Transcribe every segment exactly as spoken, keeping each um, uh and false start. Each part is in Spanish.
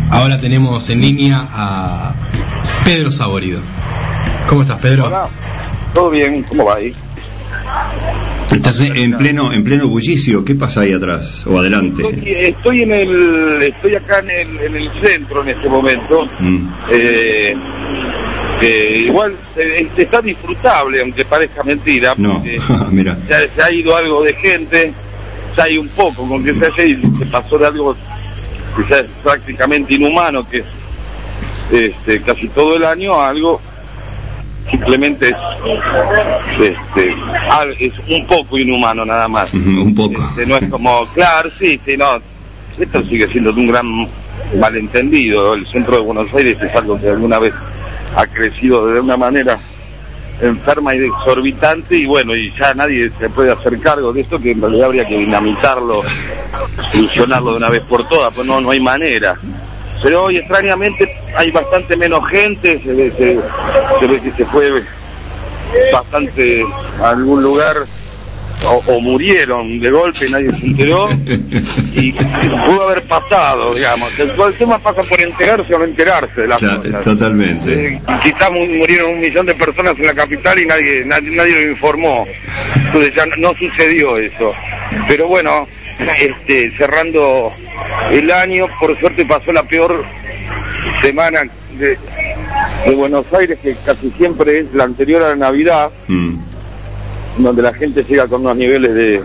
Ahora tenemos en línea a Pedro Saborido. ¿Cómo estás, Pedro? Hola, todo bien, ¿cómo va ahí? Estás en pleno en pleno bullicio. ¿Qué pasa ahí atrás o adelante? Estoy, estoy en el estoy acá en el, en el centro en este momento. Mm. Eh, que igual eh, está disfrutable, aunque parezca mentira. No, mira. Ya se ha ido algo de gente, ya hay un poco, con que se haya ido, se pasó de algo que ya es prácticamente inhumano, que es este, casi todo el año, a algo simplemente es, este, es un poco inhumano nada más. Uh-huh, un poco. Este, no es como, claro, sí, sí, no, esto sigue siendo un gran malentendido. El centro de Buenos Aires es algo que alguna vez ha crecido de una manera enferma y exorbitante, y bueno, y ya nadie se puede hacer cargo de esto, que en realidad habría que dinamitarlo, solucionarlo de una vez por todas, pues no, no hay manera. Pero hoy extrañamente hay bastante menos gente, se ve, se, se ve que se fue bastante a algún lugar, o, o murieron de golpe y nadie se enteró, y pudo haber pasado, digamos. El, el tema pasa por enterarse o no enterarse de las ya, cosas. Totalmente. Eh, quizás murieron un millón de personas en la capital y nadie, nadie, nadie lo informó. Entonces ya no, no sucedió eso. Pero bueno, este, cerrando el año, por suerte pasó la peor semana de, de Buenos Aires, que casi siempre es la anterior a la Navidad, mm. donde la gente llega con unos niveles de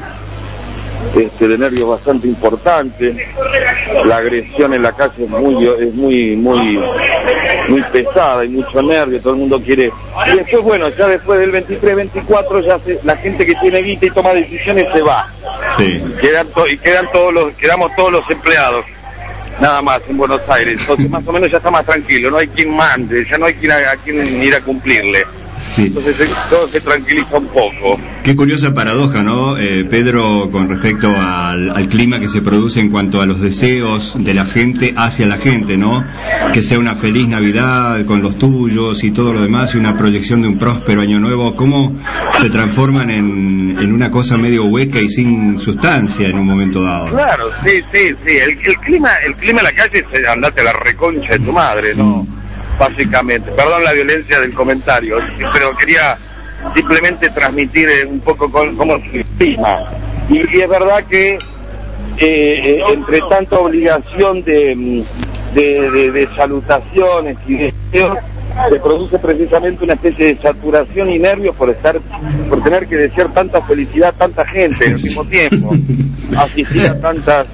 este, de nervios bastante importantes. La agresión en la calle es muy es muy muy muy pesada, hay mucho nervio, todo el mundo quiere. Y después, bueno, ya después del veintitrés veinticuatro ya se, la gente que tiene guita y toma decisiones se va. Sí. Quedan to, y quedan todos los quedamos todos los empleados nada más en Buenos Aires. Entonces más o menos ya está más tranquilo, no hay quien mande, ya no hay quien a, a quien ir a cumplirle. Sí. Entonces todo se tranquiliza un poco. Qué curiosa paradoja, ¿no, eh, Pedro, con respecto al, al clima que se produce en cuanto a los deseos de la gente hacia la gente, ¿no? Que sea una feliz Navidad con los tuyos y todo lo demás, y una proyección de un próspero año nuevo. ¿Cómo se transforman en, en una cosa medio hueca y sin sustancia en un momento dado? Claro, sí, sí, sí. El, el clima el clima en la calle es andate a la reconcha de tu madre, ¿no? Mm. Básicamente, perdón la violencia del comentario, pero quería simplemente transmitir un poco con, cómo es el clima. Y, y es verdad que eh, entre tanta obligación de, de, de, de salutaciones y deseos, se produce precisamente una especie de saturación y nervios por estar, por tener que desear tanta felicidad a tanta gente al mismo tiempo, asistir a tantas,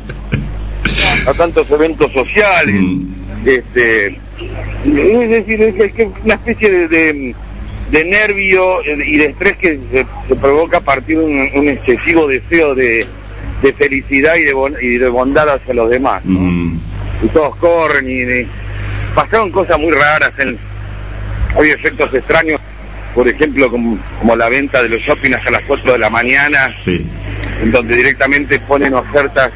a tantos eventos sociales. Este, es decir, es que una especie de, de, de nervio y de estrés que se, se provoca a partir de un, un excesivo deseo de, de felicidad y de, bon, y de bondad hacia los demás, ¿no? Mm. Y todos corren y, y pasaron cosas muy raras. En, hay efectos extraños, por ejemplo, como, como la venta de los shopping hasta las cuatro de la mañana, sí. En donde directamente ponen ofertas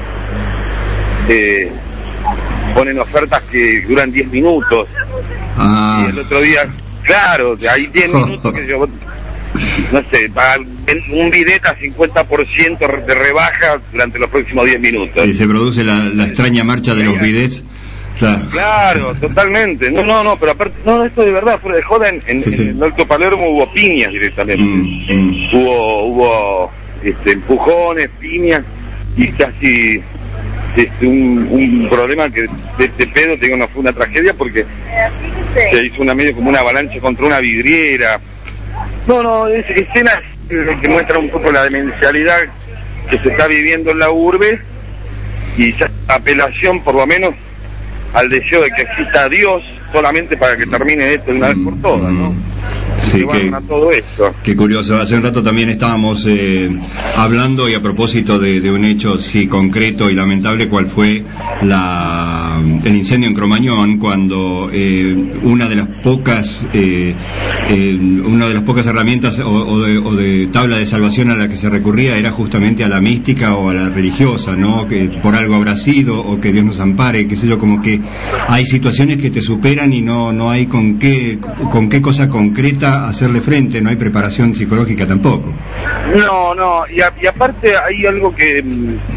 eh, ponen ofertas que duran diez minutos. Ah. Y el otro día, claro, hay diez minutos que yo, no sé, para un bidet a cincuenta por ciento de rebaja durante los próximos diez minutos. Y se produce la, la extraña marcha de los bidets. Claro. Claro, totalmente. No, no, no, pero aparte, no, esto de verdad, fuera de joda, en, en, sí, sí. en el Alto Palermo hubo piñas directamente. Mm, mm. Hubo, hubo este, empujones, piñas, y casi este, un, un problema que de este pedo, te digo, no fue una tragedia porque se hizo una medio como una avalancha contra una vidriera. No, no, es escenas que muestran un poco la demencialidad que se está viviendo en la urbe, y ya apelación por lo menos al deseo de que exista Dios solamente para que termine esto de una vez por todas, ¿no? Sí, que, a todo esto. Qué curioso. Hace un rato también estábamos eh, hablando, y a propósito de, de un hecho sí concreto y lamentable, cuál fue la el incendio en Cromañón, cuando eh, una de las pocas eh, eh, una de las pocas herramientas o, o, de, o de tabla de salvación a la que se recurría era justamente a la mística o a la religiosa, ¿no? Que por algo habrá sido, o que Dios nos ampare, qué sé yo, como que hay situaciones que te superan y no no hay con qué con qué cosa concreta hacerle frente, no hay preparación psicológica tampoco. No, no, y, a, y aparte hay algo que,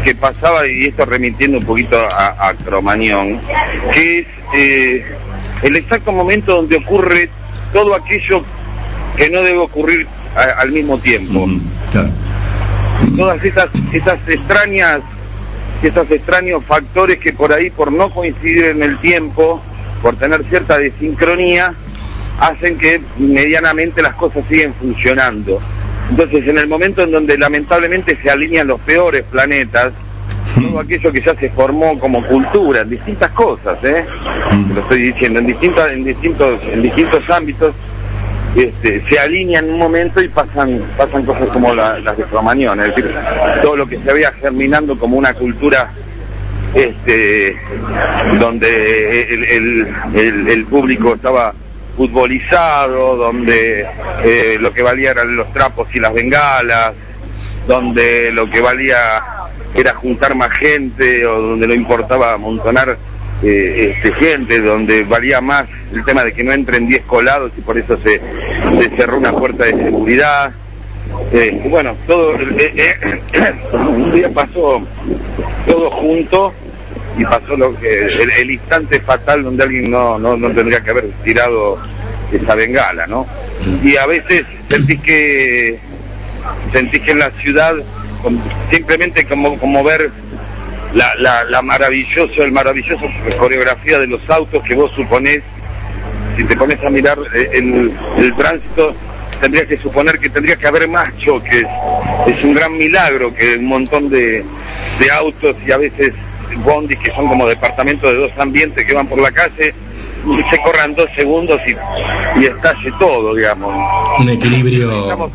que pasaba, y esto remitiendo un poquito a, a Cromañón, que es eh, el exacto momento donde ocurre todo aquello que no debe ocurrir a, al mismo tiempo. Mm, claro. Todas esas, esas extrañas, esos extraños factores que por ahí, por no coincidir en el tiempo, por tener cierta desincronía, hacen que medianamente las cosas siguen funcionando. Entonces, en el momento en donde lamentablemente se alinean los peores planetas, todo aquello que ya se formó como cultura, en distintas cosas, ¿eh? Lo estoy diciendo, en distintas, en distintos, en distintos ámbitos, este, se alinean en un momento y pasan, pasan cosas como la, las de Cromañón, es decir, todo lo que se había germinando como una cultura, este, donde el, el, el, el público estaba futbolizado, donde eh, lo que valía eran los trapos y las bengalas, donde lo que valía era juntar más gente, o donde no importaba amontonar eh, este, gente, donde valía más el tema de que no entren diez colados y por eso se, se cerró una puerta de seguridad. Eh, bueno, todo eh, eh, un día pasó todo junto y pasó lo que el, el instante fatal donde alguien no, no no tendría que haber tirado esa bengala, ¿no? Y a veces sentís que sentís que en la ciudad simplemente como como ver la la, la maravilloso el maravilloso coreografía de los autos que vos suponés, si te pones a mirar el, el tránsito, tendrías que suponer que tendría que haber más choques. Es un gran milagro que un montón de de autos y a veces bondis que son como departamentos de dos ambientes que van por la calle, se corran dos segundos y, y estalle todo, digamos. Un equilibrio. Estamos,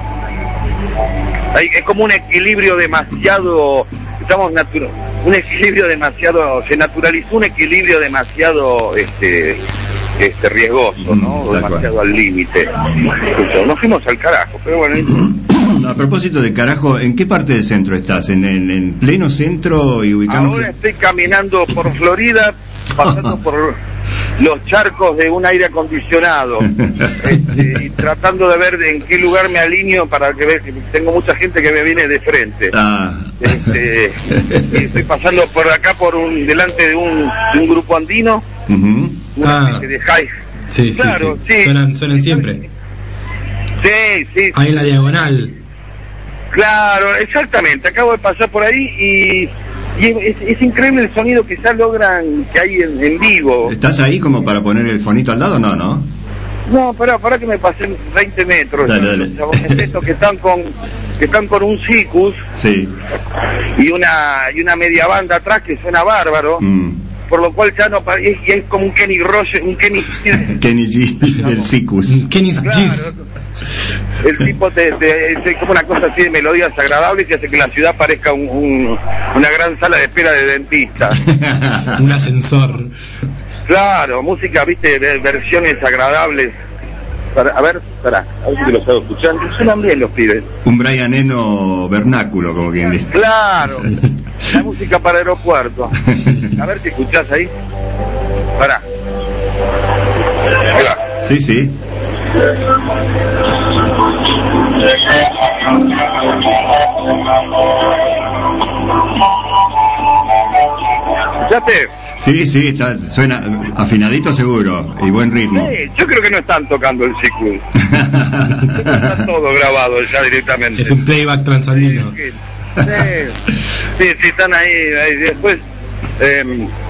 hay, es como un equilibrio demasiado, estamos natura, un equilibrio demasiado, se naturalizó un equilibrio demasiado este este riesgoso, ¿no? Mm, demasiado al límite. Nos fuimos al carajo, pero bueno. A propósito de carajo, ¿en qué parte del centro estás? ¿En, en, en pleno centro y ubicamos? Ahora estoy caminando por Florida, pasando por los charcos de un aire acondicionado, este, y tratando de ver en qué lugar me alineo para que vean que tengo mucha gente que me viene de frente. Ah. Este, y estoy pasando por acá por un delante de un, de un grupo andino, uh-huh. una ah. especie de high. Sí, claro, sí, sí. sí. Suenan, suenan siempre. Sí, sí. Ahí en la diagonal. Claro, exactamente. Acabo de pasar por ahí y, y es, es increíble el sonido que ya logran que hay en, en vivo. ¿Estás ahí como para poner el fonito al lado? No, ¿no? No, pará, pará que me pasé veinte metros. Dale, dale. Los chabones estos que están con que están con un Cicus, sí, y una y una media banda atrás que suena bárbaro. Mm. Por lo cual ya no es, es como un Kenny Rogers, un Kenny Kenny G del Cicus. Kenny claro, G's. El tipo te, te, es como una cosa así de melodías agradables que hace que la ciudad parezca un, un, una gran sala de espera de dentista. Un ascensor. Claro, música, viste, versiones agradables. Para, a ver, pará, a ver si los hago escuchar. Suenan bien los pibes. Un Brian Eno vernáculo, como quien dice. Claro, la música para aeropuerto. A ver si escuchás ahí. Pará. Ahí va. Sí, sí. ¿Escuchaste? Sí, sí, está, suena afinadito seguro y buen ritmo. Sí, yo creo que no están tocando el ciclo. Está todo grabado ya directamente. Es un playback transandino. Sí, sí, sí, sí, están ahí, ahí. Después eh,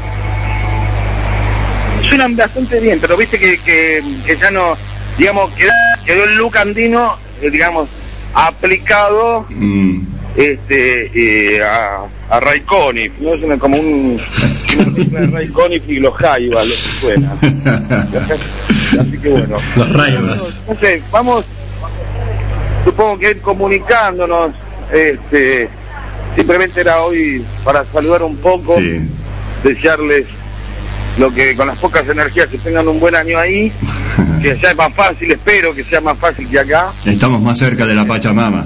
suenan bastante bien, pero viste que, que, que ya no, digamos, quedó, quedó el look andino, eh, digamos, aplicado Mm. este eh, a, a Ray Conniff, no es una, como un una mezcla de Ray Conniff y los Jaivas, lo que suena. Así que bueno, Los Raivas. no sé, vamos, supongo que ir comunicándonos, este, simplemente era hoy para saludar un poco, Sí. desearles lo que con las pocas energías que tengan un buen año ahí, que sea más fácil, espero que sea más fácil que acá. Estamos más cerca de la Pachamama.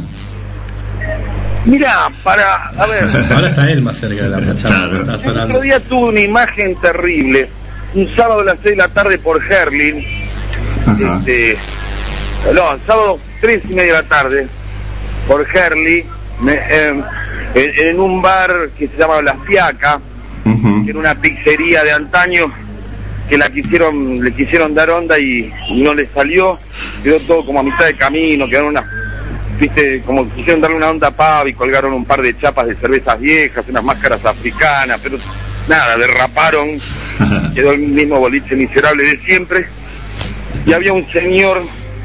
Mira, para, a ver, Ahora está él más cerca de la Pachamama. Claro. Está el sonando. otro día tuve una imagen terrible, un sábado a las seis de la tarde por Herlin, Ajá. este, no, sábado tres y media de la tarde por Herley, me, eh, en, en un bar que se llama La Fiaca, uh-huh. que era una pizzería de antaño, que la quisieron, le quisieron dar onda y no le salió, quedó todo como a mitad de camino, quedaron unas, viste, como quisieron darle una onda pava y colgaron un par de chapas de cervezas viejas, unas máscaras africanas, pero nada, derraparon, quedó el mismo boliche miserable de siempre, y había un señor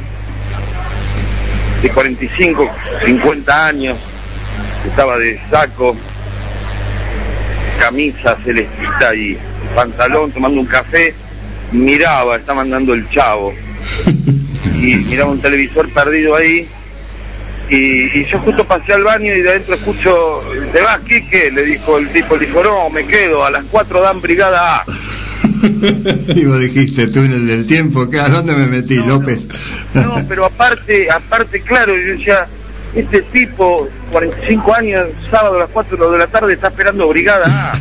de cuarenta y cinco, cincuenta años, que estaba de saco, camisa celestita y pantalón, tomando un café, miraba, estaba andando el Chavo, y miraba un televisor perdido ahí, y, y yo justo pasé al baño y de adentro escucho, ¿te vas, Quique? Le dijo el tipo, le dijo, no, me quedo, a las cuatro dan brigada A. Y vos dijiste, túnel del tiempo, ¿a dónde me metí, no, López? No, no, pero aparte, aparte, claro, yo decía, este tipo, cuarenta y cinco años, sábado a las cuatro de la tarde, está esperando brigada A.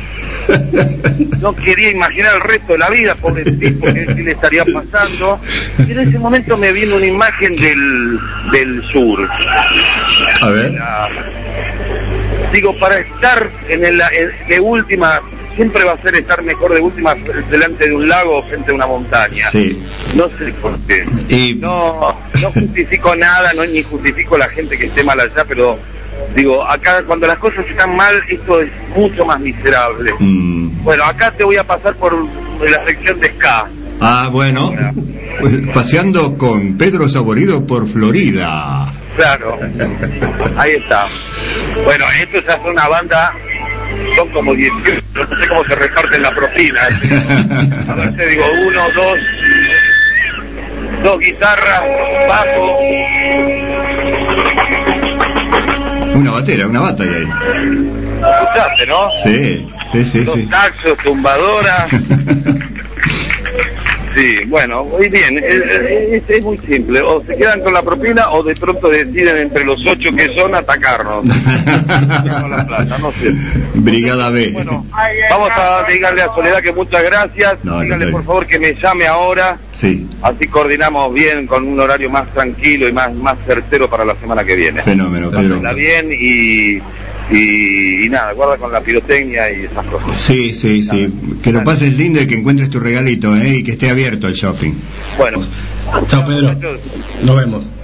No quería imaginar el resto de la vida, pobre tipo, que sí le estaría pasando. Y en ese momento me vino una imagen del, del sur. A ver. La, digo, para estar en el en, de última, siempre va a ser estar mejor de última delante de un lago o frente a una montaña. Sí. No sé por qué. Y... No, no justifico nada, no ni justifico la gente que esté mal allá, pero digo, acá cuando las cosas están mal, esto es mucho más miserable. Mm. Bueno, acá te voy a pasar por la sección de ska. Ah, bueno, pues, paseando con Pedro Saborido por Florida. Claro, ahí está. Bueno, esto ya es una banda, son como dieciocho, no sé cómo se reparten la propina. A ver, te digo, uno, dos, dos guitarras, bajo. Una batera, una bata y ahí. ¿Escuchaste, no? Sí, sí, sí. Dos sí. taxos, tumbadora. Sí, muy bien, es, es, es muy simple, o se quedan con la propina o de pronto deciden entre los ocho que son atacarnos. La plata, no sé. Brigada B. Bueno, vamos a digarle a Soledad que muchas gracias, no, dígale no, no. por favor que me llame ahora, sí. Así coordinamos bien con un horario más tranquilo y más, más certero para la semana que viene. Fenómeno, Pedro. bien y... Y, y nada, guarda con la pirotecnia y esas cosas. Sí, sí, sí. Que lo pases lindo y que encuentres tu regalito, ¿eh? Y que esté abierto el shopping. Bueno. Chao, Pedro. Nos vemos.